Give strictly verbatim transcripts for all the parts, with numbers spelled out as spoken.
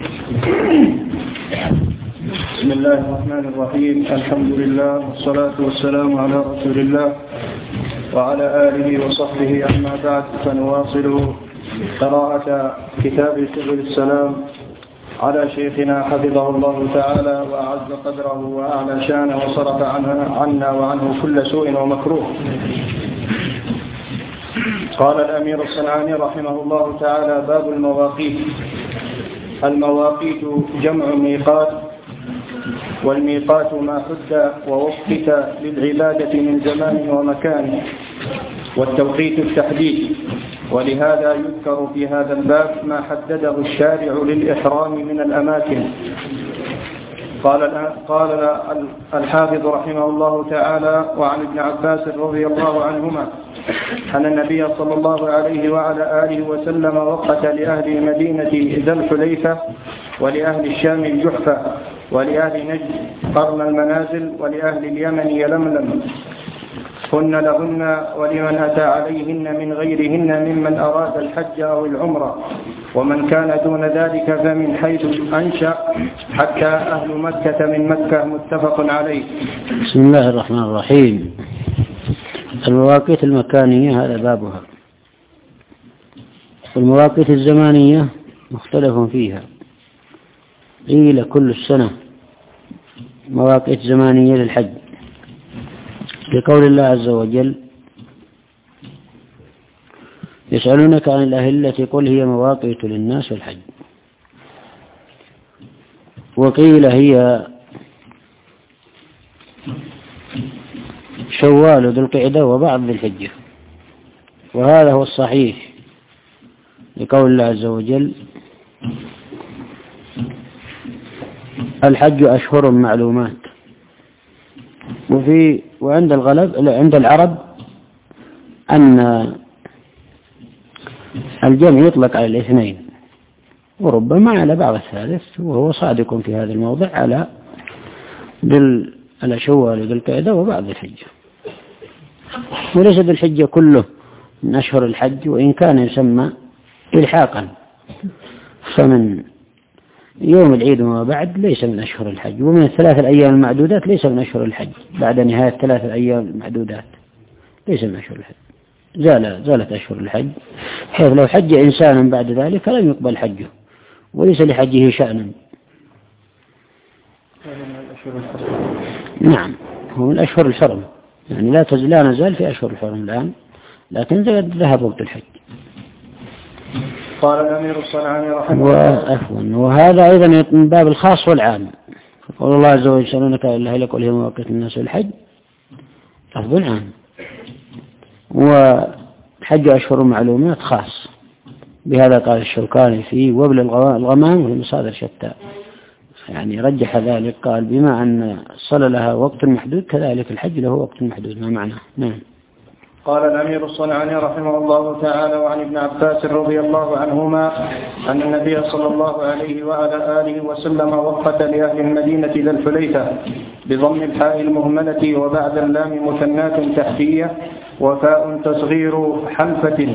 بسم الله الرحمن الرحيم. الحمد لله والصلاة والسلام على رسول الله وعلى آله وصحبه. أما بعد، فنواصل قراءة كتاب سبل السلام على شيخنا حفظه الله تعالى وأعز قدره وأعلى شانه وصرف عنا وعنه كل سوء ومكروه. قال الأمير الصنعاني رحمه الله تعالى: باب المواقيت. المواقيت جمع ميقات، والميقات ما حد ووقت للعبادة من زمان ومكان، والتوقيت التحديد. ولهذا يذكر في هذا الباب ما حدده الشارع للإحرام من الأماكن. قال قال الحافظ رحمه الله تعالى: وعن ابن عباس رضي الله عنهما أن النبي صلى الله عليه وعلى آله وسلم وقت لأهل المدينة ذا الحليفة، ولأهل الشام الجحفة، ولأهل نجد قرن المنازل، ولأهل اليمن يلملم، هن لهن ولمن أتى عليهن من غيرهن ممن أراد الحج أو العمرة، ومن كان دون ذلك فمن حيث أنشأ حتى أهل مكة من مكة. متفق عليه. بسم الله الرحمن الرحيم. المواقيت المكانية هذا بابها. والمواقيت الزمانية مختلف فيها، قيل كل السنة مواقيت زمانية للحج، لقول الله عز وجل: يسألونك عن الأهلة قل هي مواقيت للناس والحج. وقيل هي شوال ذو القعدة وبعض ذي الحجة، وهذا هو الصحيح لقول الله عز وجل: الحج أشهر معلومات. وفي وعند الغلب عند العرب أن الجمع يطلق على الاثنين، وربما على بعض الثالث، وهو صادق في هذا الموضع على شوال ذي القعدة وبعض الحجة. وليس ذي الحجة كله من أشهر الحج، وإن كان يسمى إلحاقا، فمن يوم العيد وما بعد ليس من أشهر الحج، ومن الثلاث الأيام المعدودات ليس من أشهر الحج، بعد نهاية ثلاث الأيام المعدودات ليس من أشهر الحج، زال زالت أشهر الحج، حيث لو حج إنسانا بعد ذلك لم يقبل حجه، وليس لحجه شأنا. نعم، هو من أشهر الحرم، يعني لا لا نزال في أشهر الحرم الآن، لكن ذهب وقت الحج. قال الأمير الصنعاني رحمه الله: وهذا أيضا من باب الخاص والعام. قال الله عز وجل: يسألونك عن الأهلة قل هي مواقيت للناس والحج، لفظ عام. وحج أشهر معلومات خاص، بهذا قال الشوكاني في وبل الغمام وفي مصادر شتى، يعني رجح ذلك، قال بما أن صلى لها وقت محدود كذلك الحج له وقت محدود. ما معناه؟ نعم. قال الأمير الصنعاني رحمه الله تعالى: وعن ابن عباس رضي الله عنهما أن النبي صلى الله عليه وعلى آله وسلم وقت لأهل المدينة ذا الحليفة بضم الحاء المهملة وبعد اللام مثنات تحتية وفاء تصغير حلفة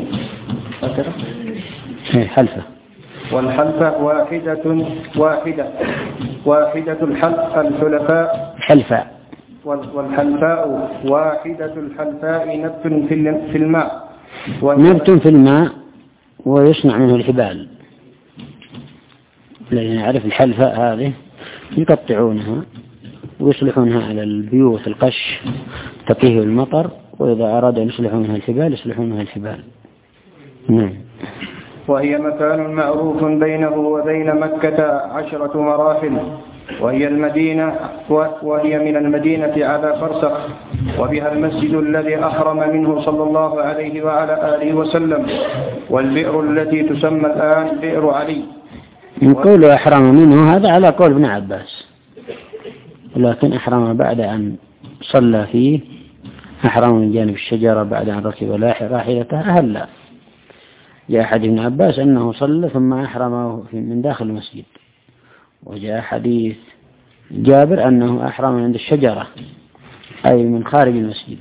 حلفة والحلفة واحدة واحدة واحدة الحلف الحلفاء حلفة والحلفاء واحدة الحلفاء نبت في الماء نبت في الماء ويصنع منه الحبال. الذين يعرف الحلفاء هذه يقطعونها ويصلحونها على البيوت القش تقيه المطر، وإذا أرادوا أن يصلحوا منها الحبال يصلحون منها الحبال. نعم. وهي مكان معروف بينه وبين مكة عشرة مراحل، وهي المدينة وهي من المدينة على فرسخ، وبها المسجد الذي أحرم منه صلى الله عليه وعلى آله وسلم، والبئر التي تسمى الآن بئر علي. من قول أحرم منه هذا على قول ابن عباس، ولكن أحرم بعد أن صلى فيه، أحرم من جانب الشجرة بعد أن ركب راحلته أهلا. جاء حديث ابن عباس أنه صلى ثم أحرم من داخل المسجد، وجاء حديث جابر أنه أحرم من عند الشجرة أي من خارج المسجد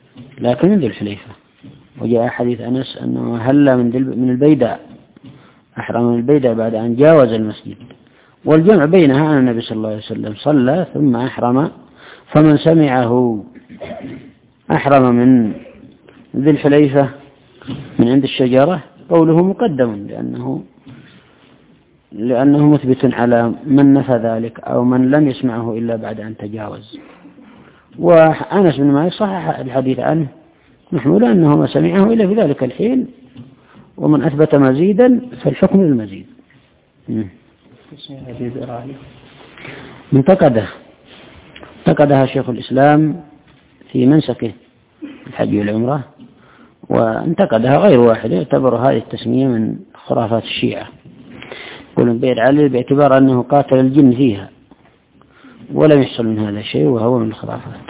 لكن من ذي الحليفة. وجاء حديث أنس أنه هلا من من البيداء أحرم من البيدة بعد أن جاوز المسجد. والجمع بينها أن النبي صلى الله عليه وسلم صلى ثم أحرم، فمن سمعه أحرم من ذي الحليفة من عند الشجرة قوله مقدم، لأنه لأنه مثبت على من نفى ذلك أو من لم يسمعه إلا بعد أن تجاوز. وأنس بن مالك صحح الحديث عنه محمول أنه ما سمعه إلا في ذلك الحين، ومن أثبت مزيدا فالحكم للمزيد. انتقده انتقدها شيخ الإسلام في منسكه الحج والعمرة، وانتقدها غير واحد يعتبر هذه التسمية من خرافات الشيعة. يقولون بير علي باعتبار أنه قاتل الجن فيها، ولم يحصل من هذا الشيء وهو من الخرافات.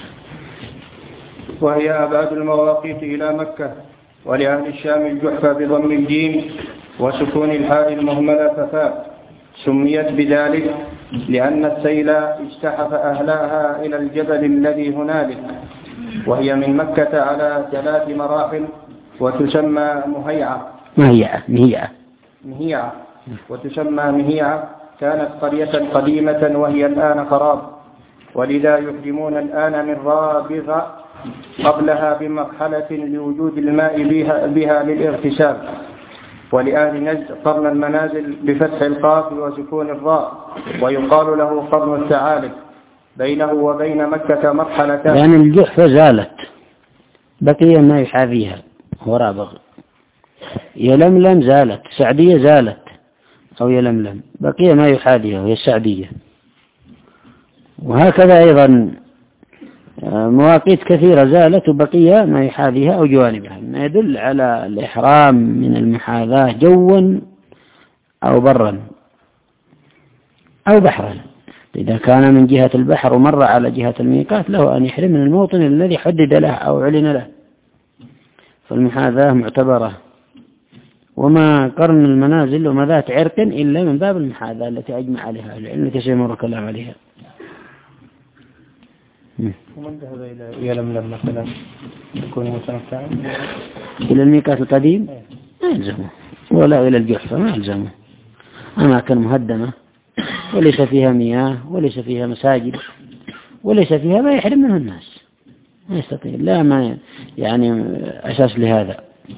وهي أبعد المواقيت إلى مكة، ولأهل الشام الجحفة بضم الجيم وسكون الحاء المهملة ففاء، سميت بذلك لأن السيل اجتحف أهلها إلى الجبل الذي هنالك، وهي من مكة على ثلاث مراحل، وتسمى مهيعة مهيعة مهيعة مهيعة وتسمى مهيعة. كانت قرية قديمة وهي الآن خراب، ولذا يحرمون الآن من رابغ قبلها بمرحلة لوجود الماء بها, بها للاغتسال. ولأهل نجد قرن المنازل بفتح القاف وسكون الراء، ويقال له قرن الثعالب، بينه وبين مكة مرحلتان. يعني الجحفة زالت، بقي ما يحاذيها هو رابغ. يلملم زالت، سعدية زالت أو يلملم، بقي ما يحاذيها وهي السعدية. وهكذا أيضا مواقيت كثيرة زالت وبقي ما يحاذيها أو جوانبها، ما يدل على الإحرام من المحاذاة جوا أو برا أو بحرا. إذا كان من جهة البحر ومر على جهة الميقات له أن يحرم من الموطن الذي حدد له أو علن له، فالمحاذاة معتبرة. وما قرن المنازل وما ذات عرق إلا من باب المحاذاة التي أجمع عليها العلم التي سيمر الكلام عليها. ومن ذهب إلى يلملم مثلا يكون متنفعا إلى الميقات القديم ما يلزمه، ولا إلى الجحفة ما يلزمه. أماكن مهدمة وليس فيها مياه وليس فيها مساجد وليس فيها ما يحرم منه الناس، ما يستطيع، لا ما يعني أساس لهذا.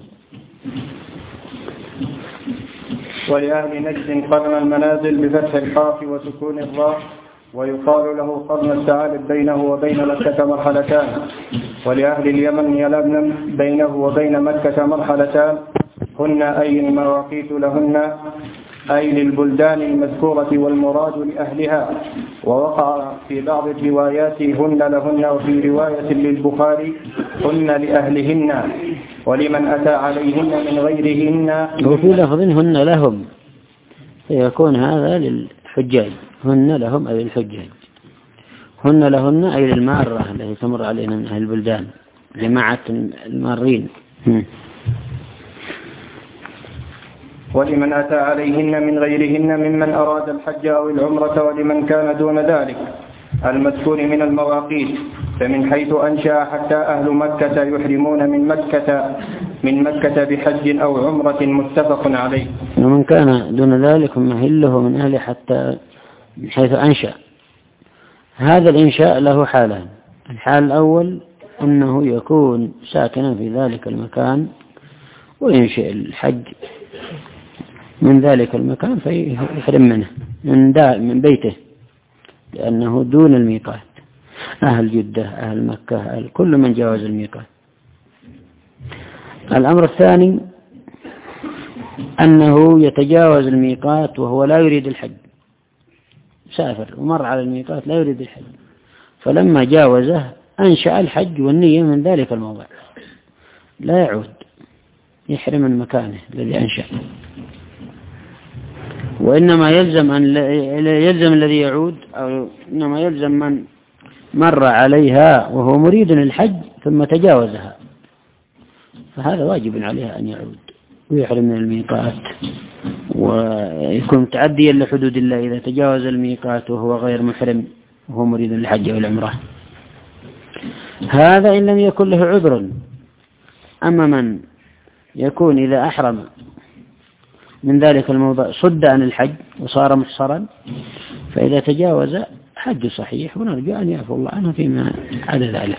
ولأهل نجد قرن المنازل بفتح القاف وسكون الراء، ويقال له قرن الثعالب، بينه وبين مكة مرحلتان. ولأهل اليمن يلملم، بينه وبين مكة مرحلتان، هن أي المواقيت لهن أي للبلدان المذكورة، والمراد لأهلها. ووقع في بعض الروايات هن لهن، وفي رواية للبخاري هن لأهلهن، ولمن أتى عليهن من غيرهن. وفي لفظ هن لهم، فيكون هذا للحجاج، هن لهم أي الحجاج، هن لهن أي للمارة التي تمر علينا من أهل البلدان، جماعة المارين. ولمن أتى عليهن من غيرهن ممن أراد الحج أو العمرة، ولمن كان دون ذلك المذكور من المواقيت. فمن حيث أنشأ حتى أهل مكة يحرمون من مكة من مكة بحج أو عمرة، متفق عليه. ومن كان دون ذلك مهله من أهله حتى من حيث أنشأ. هذا الإنشاء له حالان. الحال الأول أنه يكون ساكنا في ذلك المكان وينشئ الحج من ذلك المكان فيحرم منه من, من بيته، لأنه دون الميقات. أهل جدة، أهل مكة، أهل كل من جاوز الميقات. الأمر الثاني أنه يتجاوز الميقات وهو لا يريد الحج، سافر ومر على الميقات لا يريد الحج، فلما جاوزه أنشأ الحج والنية من ذلك الموضع، لا يعود، يحرم من مكانه الذي أنشأ. وإنما يلزم أن يلزم الذي يعود، أو إنما يلزم من مر عليها وهو مريد الحج ثم تجاوزها، فهذا واجب عليها أن يعود ويحرم من الميقات، ويكون متعديا لحدود الله إذا تجاوز الميقات وهو غير محرم وهو مريد للحج والعمرة. هذا إن لم يكن له عذر. أما من يكون إذا أحرم من ذلك الموضع صد عن الحج وصار محصرا، فإذا تجاوز حج صحيح، ونرجو أن يعفو الله عنه فيما عدا ذلك.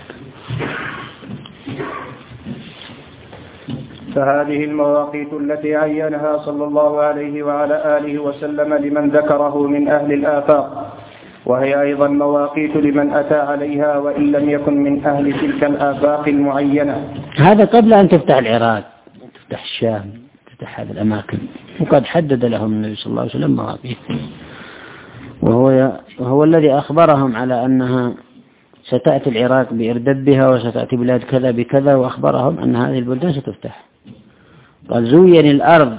فهذه المواقيت التي عينها صلى الله عليه وعلى آله وسلم لمن ذكره من أهل الآفاق، وهي أيضا مواقيت لمن أتى عليها وإن لم يكن من أهل تلك الآفاق المعينة. هذا قبل أن تفتح العراق، تفتح الشام، تفتح هذه الأماكن، وقد حدد لهم النبي صلى الله عليه وسلم مواقيت، وهو وهو الذي أخبرهم على أنها ستأتي العراق بإردبها وستأتي بلاد كذا بكذا، وأخبرهم أن هذه البلدان ستفتح. قال زوين الأرض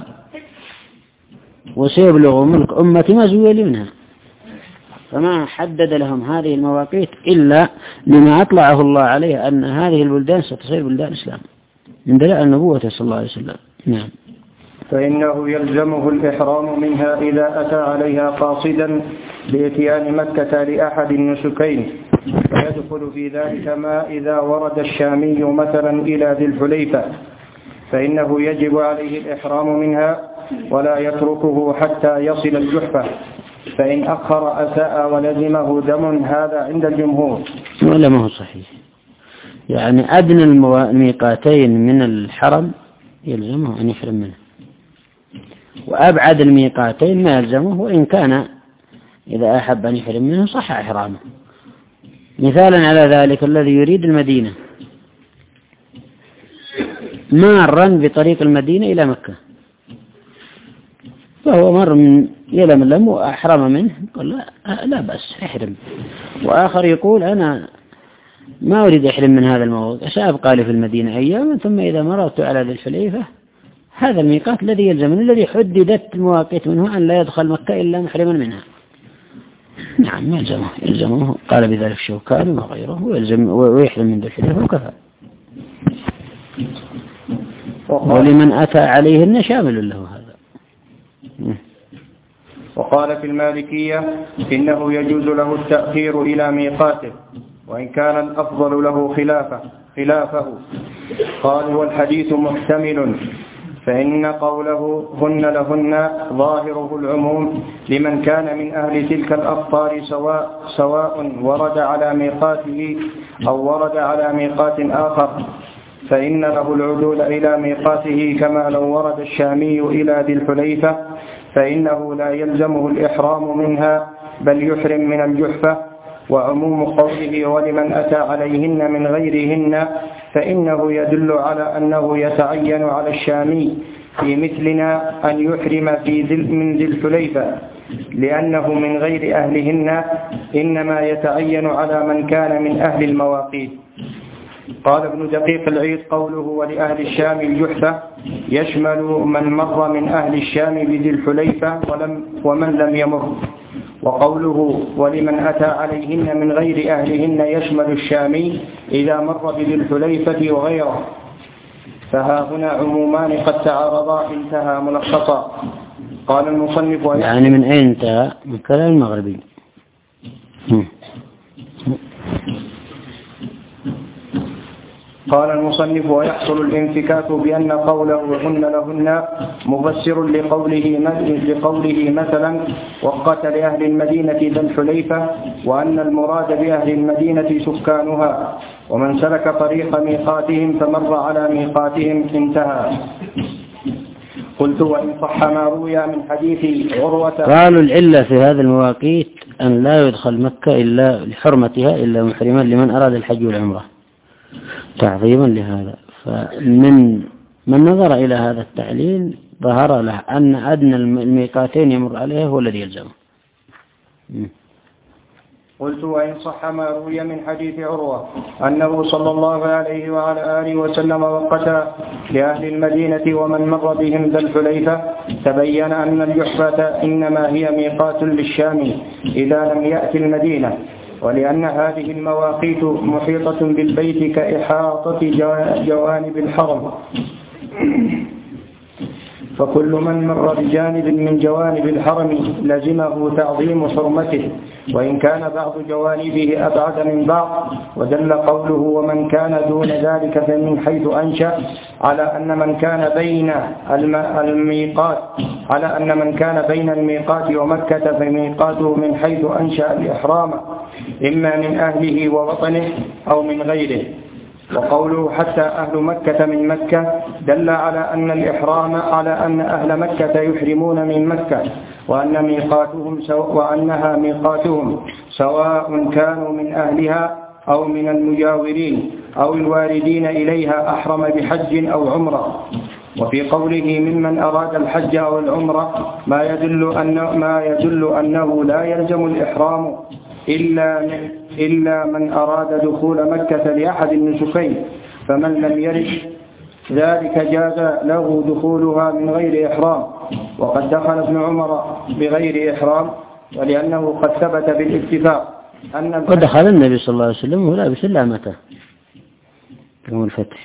وسيبلغ ملك أمتي ما زوين منها، فما حدد لهم هذه المواقيت إلا لما أطلعه الله عليه أن هذه البلدان ستصير بلدان إسلام من دلائل النبوة صلى الله عليه وسلم. نعم. فإنه يلزمه الإحرام منها إذا أتى عليها قاصدا لإتيان مكة لأحد النسكين، فيدخل في ذلك ما إذا ورد الشامي مثلا إلى ذي الحليفة، فإنه يجب عليه الإحرام منها ولا يتركه حتى يصل الجحفة، فإن أخر أساء ولزمه دم، هذا عند الجمهور. ولا ما هو صحيح، يعني أدنى الميقاتين من الحرم يلزمه أن يحرم منه، وأبعد الميقاتين ما يلزمه، وإن كان إذا أحب أن يحرم منه صح إحرامه. مثالا على ذلك الذي يريد المدينة مارا بطريق المدينة إلى مكة، فهو مر من يلملم وأحرم منه، قال لا, لا بأس احرم. وآخر يقول أنا ما أريد أحرم من هذا الموضوع، سأبقى لي في المدينة أياما، ثم إذا مررت على ذي الحليفة هذا الميقات الذي يلزمني، الذي حددت المواقيت منه أن لا يدخل مكة إلا محرما منها. نعم يلزمه يلزمه قال بذلك الشوكاني وغيره، ويلزم ويحرم من ذي الحليفة وكفى. ولمن أتى عليهن شامل له هذا. وقال في المالكية إنه يجوز له التأخير إلى ميقاته، وإن كان الأفضل له خلافه خلافه قال والحديث محتمل، فإن قوله هن لهن ظاهره العموم لمن كان من أهل تلك الأقطار، سواء سواء ورد على ميقاته أو ورد على ميقات آخر، فإن له العدول إلى ميقاته كما لو ورد الشامي إلى ذي الحليفة، فإنه لا يلزمه الإحرام منها بل يحرم من الجحفة. وعموم قوله ولمن أتى عليهن من غيرهن فإنه يدل على أنه يتعين على الشامي في مثلنا أن يحرم في ذي من ذي الحليفة، لأنه من غير أهلهن، إنما يتعين على من كان من أهل المواقيت. قال ابن دقيق العيد قوله ولأهل الشام الجحفة يشمل من مر من أهل الشام بذي الحليفة ولم ومن لم يمر، وقوله ولمن أتى عليهن من غير أهلهن يشمل الشامي إذا مر بذي الحليفة وغيره، فها هنا عمومان قد تعارضا. انتهى ملخصا. قال المصنف يعني من أين انتهى؟ من كلام المغربي. قال المصنف ويحصل الانفكاك بأن قوله هن لهن مفسر لقوله لقوله مثلا وقت لأهل المدينة ذا الحليفة، وأن المراد بأهل المدينة سكانها، ومن سلك طريق ميقاتهم فمر على ميقاتهم. انتهى. قلت وإن صح ما روي من حديث عروة. قالوا العلة في هذا المواقيت أن لا يدخل مكة إلا لحرمتها إلا محرما لمن أراد الحج والعمرة تعظيما لهذا. فمن من نظر إلى هذا التعليل ظهر له أن أدنى الميقاتين يمر عليه هو الذي يلزمه. قلت وإن صح ما روي من حديث عروة أنه صلى الله عليه وعلى آله وسلم وقت لأهل المدينة ومن مر بهم ذا الحليفة، تبين أن الجحفة إنما هي ميقات للشام إذا لم يأتي المدينة، ولأن هذه المواقيت محيطة بالبيت كإحاطة جوانب الحرم، فكل من مر بجانب من جوانب الحرم لزمه تعظيم حرمته، وإن كان بعض جوانبه أبعد من بعض. ودل قوله ومن كان دون ذلك فمن حيث أنشأ على أن من كان بين الميقات على أن من كان بين الميقات ومكة فميقاته من حيث أنشأ الإحرام إما من أهله ووطنه أو من غيره. وقوله حتى أهل مكة من مكة دل على أن الإحرام على أن أهل مكة يحرمون من مكة، وأن ميقاتهم سواء وأنها ميقاتهم سواء كانوا من أهلها أو من المجاورين أو الواردين إليها أحرم بحج أو عمرة. وفي قوله ممن أراد الحج أو العمرة ما يدل أن ما يدل أنه لا يلزم الإحرام إلا من إلا من أراد دخول مكة لأحد النسكين، فمن لم يرد ذلك جاز له دخولها من غير إحرام. وقد دخل ابن عمر بغير إحرام، ولأنه قد ثبت بالاتفاق أن ودخل النبي صلى الله عليه وسلم ولا لابس إلا متى يوم الفتح.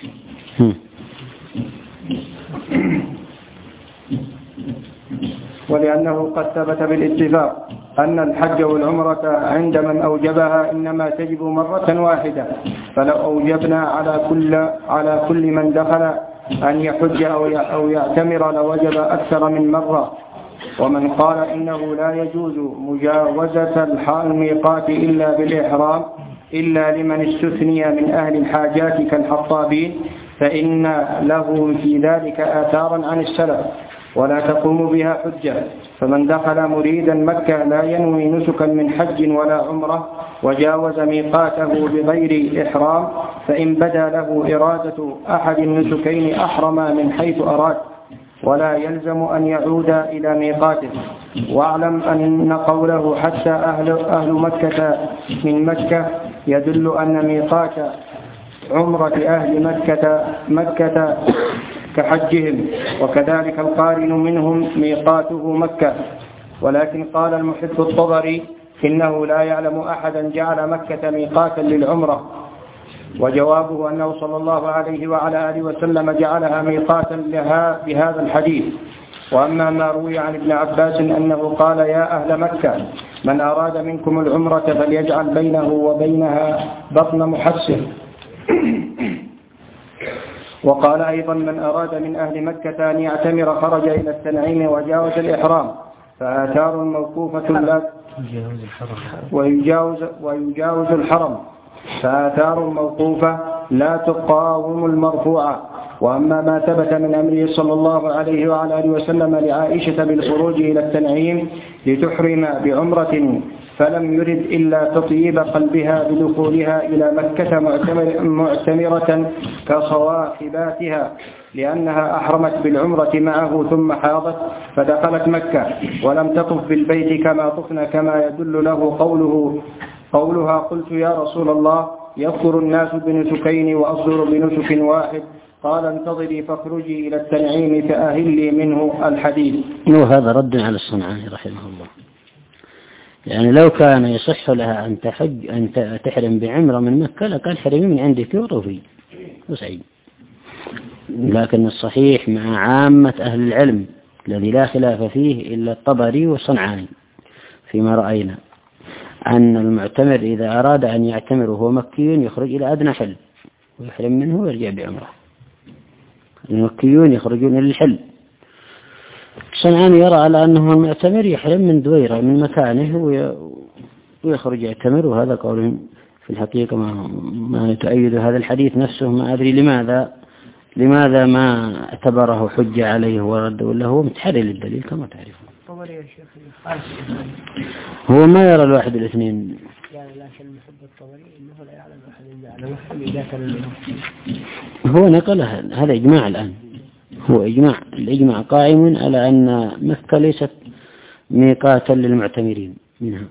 ولأنه قد ثبت بالاتفاق أن الحج والعمرة عند من أوجبها إنما تجب مرة واحدة، فلو أوجبنا على كل على كل من دخل أن يحج أو يعتمر لوجب أكثر من مرة. ومن قال إنه لا يجوز مجاوزة الميقات إلا بالإحرام إلا لمن استثني من أهل الحاجات كالحطابين فإن له في ذلك آثارا عن السلف ولا تقوم بها حجة. فمن دخل مريدا مكة لا ينوي نسكا من حج ولا عمرة وجاوز ميقاته بغير إحرام فإن بدا له إرادة أحد النسكين أحرم من حيث أراد، ولا يلزم أن يعود إلى ميقاته. واعلم أن قوله حتى أهل, أهل مكة من مكة يدل أن ميقات عمرة أهل مكة مكة كحجهم، وكذلك القارن منهم ميقاته مكة. ولكن قال المحب الطبري إنه لا يعلم أحدا جعل مكة ميقاتا للعمرة، وجوابه أنه صلى الله عليه وعلى آله وسلم جعلها ميقاتا لها بهذا الحديث. وأما ما روي عن ابن عباس أنه قال يا أهل مكة من أراد منكم العمرة فليجعل بينه وبينها بطن محسر. وقال أيضا من أراد من أهل مكة أن يعتمر خرج إلى التنعيم وجاوز الإحرام فآثار موقوفة لا ويجاوز, ويجاوز الحرم فآثار موقوفة لا تقاوم المرفوعة. وأما ما ثبت من أمره صلى الله عليه وعلى آله وسلم لعائشة بالخروج إلى التنعيم لتحرم بعمرة فلم يرد إلا تطيب قلبها بدخولها إلى مكة معتمرة كصواحباتها، لأنها أحرمت بالعمرة معه ثم حاضت فدخلت مكة ولم تطف بالبيت كما طفن، كما يدل له قوله قولها قلت يا رسول الله يصدر الناس بنسكين وأصدر بنسك واحد، قال انتظري فاخرجي إلى التنعيم فأهلي منه الحديث. وهذا رد على الصنعاني رحمه الله، يعني لو كان يصح لها أن تحج أن تحرم بعمرة من مكة لكان حرمي من عندك وروفي وسعيد. لكن الصحيح مع عامة أهل العلم الذي لا خلاف فيه إلا الطبري والصنعاني فيما رأينا أن المعتمر إذا أراد أن يعتمر وهو مكي يخرج إلى أدنى حل ويحرم منه ويرجع بعمرة. المكيون يخرجون إلى الحل. الصنعاني يرى على أنه المعتمر يحرم من دويرة من مكانه ويخرج يعتمر، وهذا قول في الحقيقة ما, ما تؤيد هذا الحديث نفسه. ما أدري لماذا لماذا ما اعتبره حجة عليه ورد ولا هو متحري للدليل كما تعرفون. هو ما يرى الواحد الاثنين يعني لكن المحب الطبري إنه لا يعلم أحد إلا على إذا كان هو نقلها. هذا إجماع الآن، هو إجماع الإجماع قائم على أن مكة ليست ميقاتا للمعتمرين منها،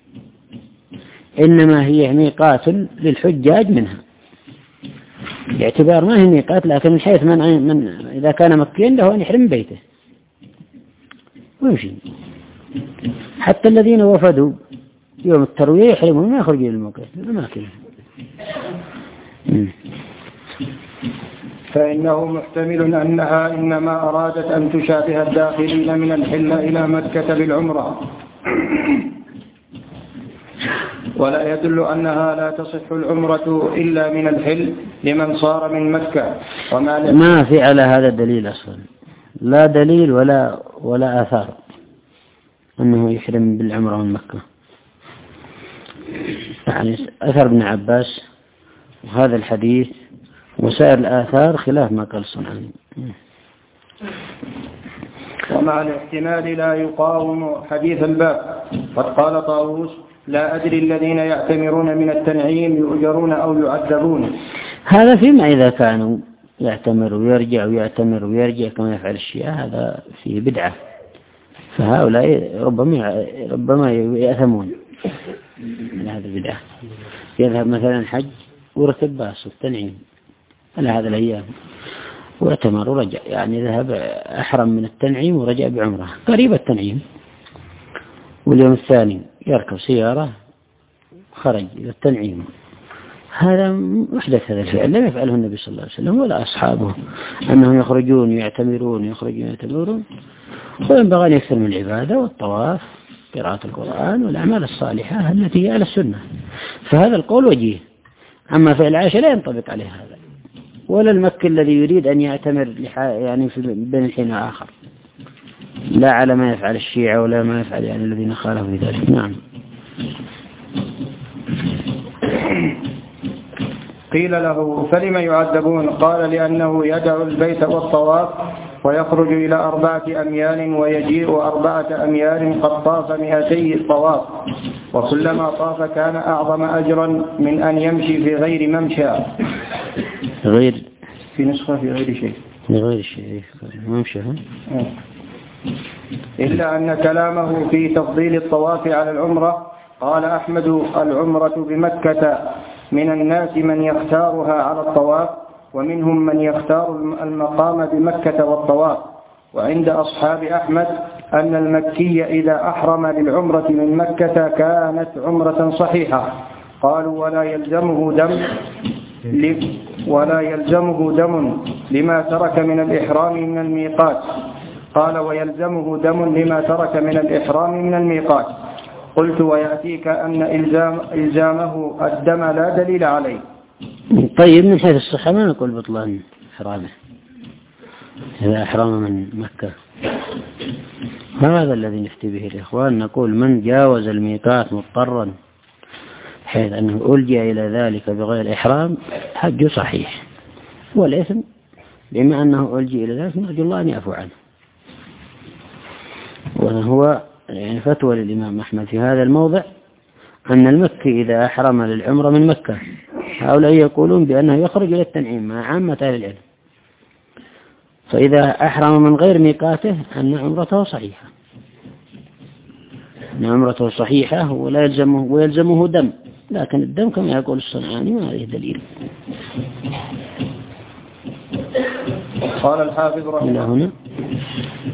إنما هي ميقات للحجاج منها، باعتبار ما هي ميقات لكن من حيث من, من إذا كان مكيا له أن يحرم بيته ويمشي. حتى الذين وفدوا يوم التروية يحرمون ما يخرجون للمكة الأماكن. فإنه محتمل أنها إنما أرادت أن تشابه الداخلين من الحل إلى مكة بالعمرة، ولا يدل أنها لا تصح العمرة إلا من الحل لمن صار من مكة. وما ما في على هذا دليل أصلا، لا دليل ولا ولا آثار أنه يحرم بالعمرة من مكة. يعني أثر ابن عباس وهذا الحديث وسائر الآثار خلاف ما قال الصنعاني. ومع الاحتمال لا يقاوم حديث الباب. قد قال طاووس: لا أدري الذين يعتمرون من التنعيم يؤجرون أو يعذبون. هذا فيما إذا كانوا يعتمر ويرجع ويعتمر ويرجع كما يفعل الشيعة، هذا فيه بدعة، فهؤلاء ربما ربما يأثمون من هذا البدعة. يذهب مثلا حج وركب باص التنعيم على هذا الأيام واعتمر ورجع، يعني ذهب أحرم من التنعيم ورجع بعمره قريب التنعيم، واليوم الثاني يركب سيارة خرج إلى التنعيم. هذا محدث، هذا الفعل لم يفعله النبي صلى الله عليه وسلم ولا أصحابه، أنهم يخرجون يعتمرون يخرجون يعتمرون. وينبغي أن يكثر من العبادة والطواف، قراءة القرآن والأعمال الصالحة التي هي على السنة. فهذا القول وجيه. أما فعل عائشة لا ينطبق عليه هذا، ولا المكي الذي يريد أن يعتمر يعني في بين الحين وآخر، لا على ما يفعل الشيعة ولا ما يفعل يعني الذين خالفوا في ذلك. نعم. قيل له: فلما يعذبون؟ قال: لأنه يدع البيت والطواف ويخرج إلى أربعة أميال ويجيء أربعة أميال قد طاف مئتي الطواف، وكلما طاف كان أعظم أجرا من أن يمشي في غير ممشى. غير في نسخة في غير شيء في غير شيء ممشى. إلا أن كلامه في تفضيل الطواف على العمرة. قال أحمد: العمرة بمكة من الناس من يختارها على الطواف، ومنهم من يختار المقام بمكة والطواف. وعند أصحاب أحمد أن المكي إذا أحرم للعمرة من مكة كانت عمرة صحيحة. قالوا: ولا يلزمه دم ولا يلزمه دم لما ترك من الإحرام من الميقات. قال: ويلزمه دم لما ترك من الإحرام من الميقات. قلت: ويأتيك أن إلزام إلزامه الدم لا دليل عليه. طيب، من حيث الصحة ما نقول بطلان إحرامه إذا أحرم من مكة. هذا الذي نفتي به الإخوان، نقول من جاوز الميقات مضطرا حيث أنه ألجأ إلى ذلك بغير إحرام حج صحيح، والإثم بما أنه ألجأ إلى ذلك نرجو الله أن يعفو عنه. وهو يعني فتوى للإمام أحمد في هذا الموضع أن المكي إذا أحرم للعمرة من مكة، هؤلاء يقولون بأنه يخرج إلى التنعيم مع عامة أهل العلم، فإذا أحرم من غير ميقاته أن عمرته صحيحة، أن عمرته صحيحة ولا يلزمه ويلزمه دم، لكن الدم كما يقول الصنعاني ما عليه دليل. قال الحافظ رحمه الله: